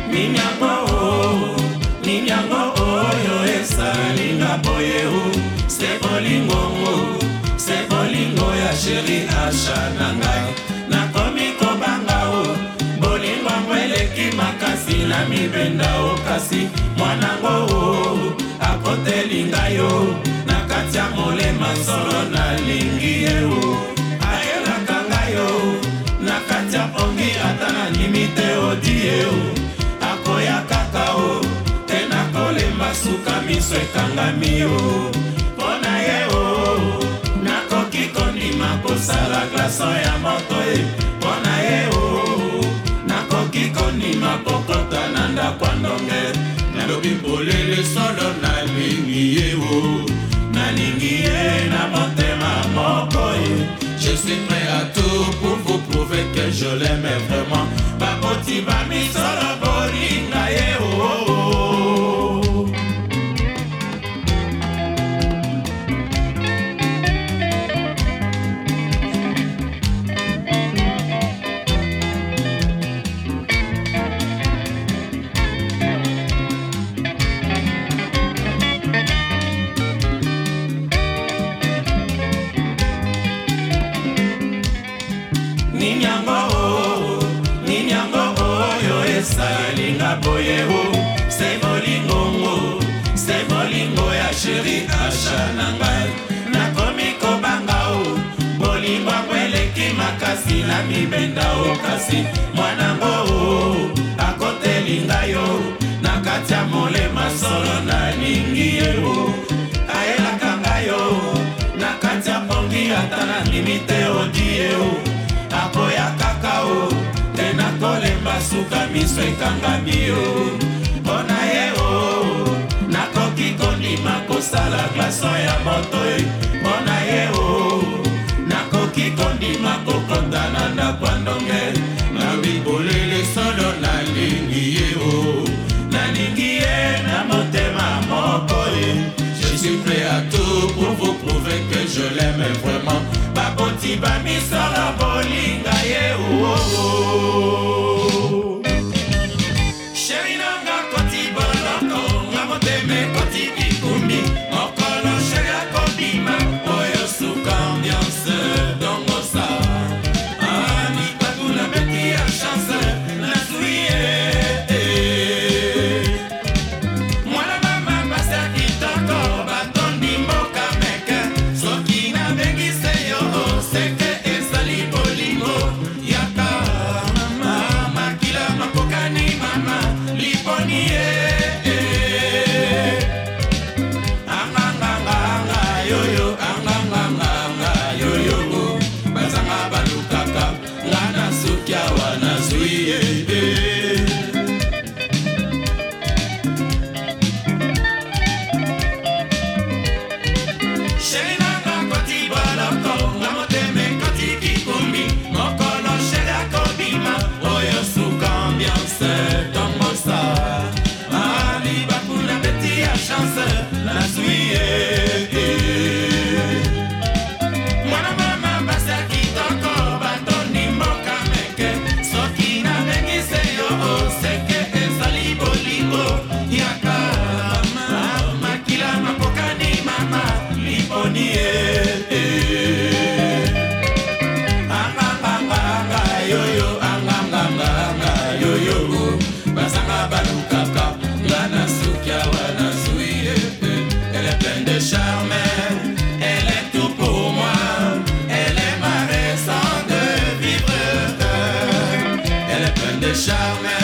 Ninyango oyo esalinga boye se bolingo ya chéri Asha na ngai nakomi kobanga bolingo mweleki makasi na mibenda kasi mwanango akoteli ngai na kati ya molema solo nalingi ye ayelaka ngai na kati ya pongi ata na limite odie akoya kaka te nakolemba suka miso ekangami mpona ye nakoki kondima kosala glaso ya moto mpona ye nakoki kondima kokota na ndako ya ndonge nalobi mbolele solo nalingi ye na motema moko je suis prêt à tout pour vous prouver que je l'aime vraiment baboti bamisolo bolinga ye Ninyango oyo esalinga boye se bolingo ya chéri Asha na ngai nakomi kobanga bolingo mweleki makasi na mibenda kasi mwanango akoteli ngai na kati ya molema solo nalingi ye ayelaka ngai na kati ya pongi ata na limite odie akoya kaka te nakolemba suka miso ekangami mpona ye nakoki kondima kosala glaso ya moto mpona ye nakoki kondima kokota na ndako ya ndonge nalobi bolele solo nalingi ye na motema moko je suis prêt à tout pour vous prouver que je l'aime vraiment baboti bamisolo bolinga ye chéri nanga koti boloko nga moteme koti kikumbi mokolo chéri akobima oyo suka ambiance dongosa ani bakuna beti ya chance nazwi ye mwana mama basi ya kitoko batondi mboka meke soki nabengise yo seke ezali bolingo yaka makila makokani mama liponi ye anganganga yoyo bazanga balukaka ngana suki awa nazwi ye chéri nanga koti boloko nga moteme koti kikumbi mokolo chéri akobima oyo suka ambiance dongosa ali bakuna beti ya chance nazwi ye mwana mama basi ya kitoko batondi mboka meke soki nabengise yo seke ezali bolingo yaka makila makokani mama liponi ye anganganga yoyo bazanga balukaka ngana suki awa nazwi ye elle est pleine de charme elle est tout pour moi elle est ma raison de vivre elle est pleine de charme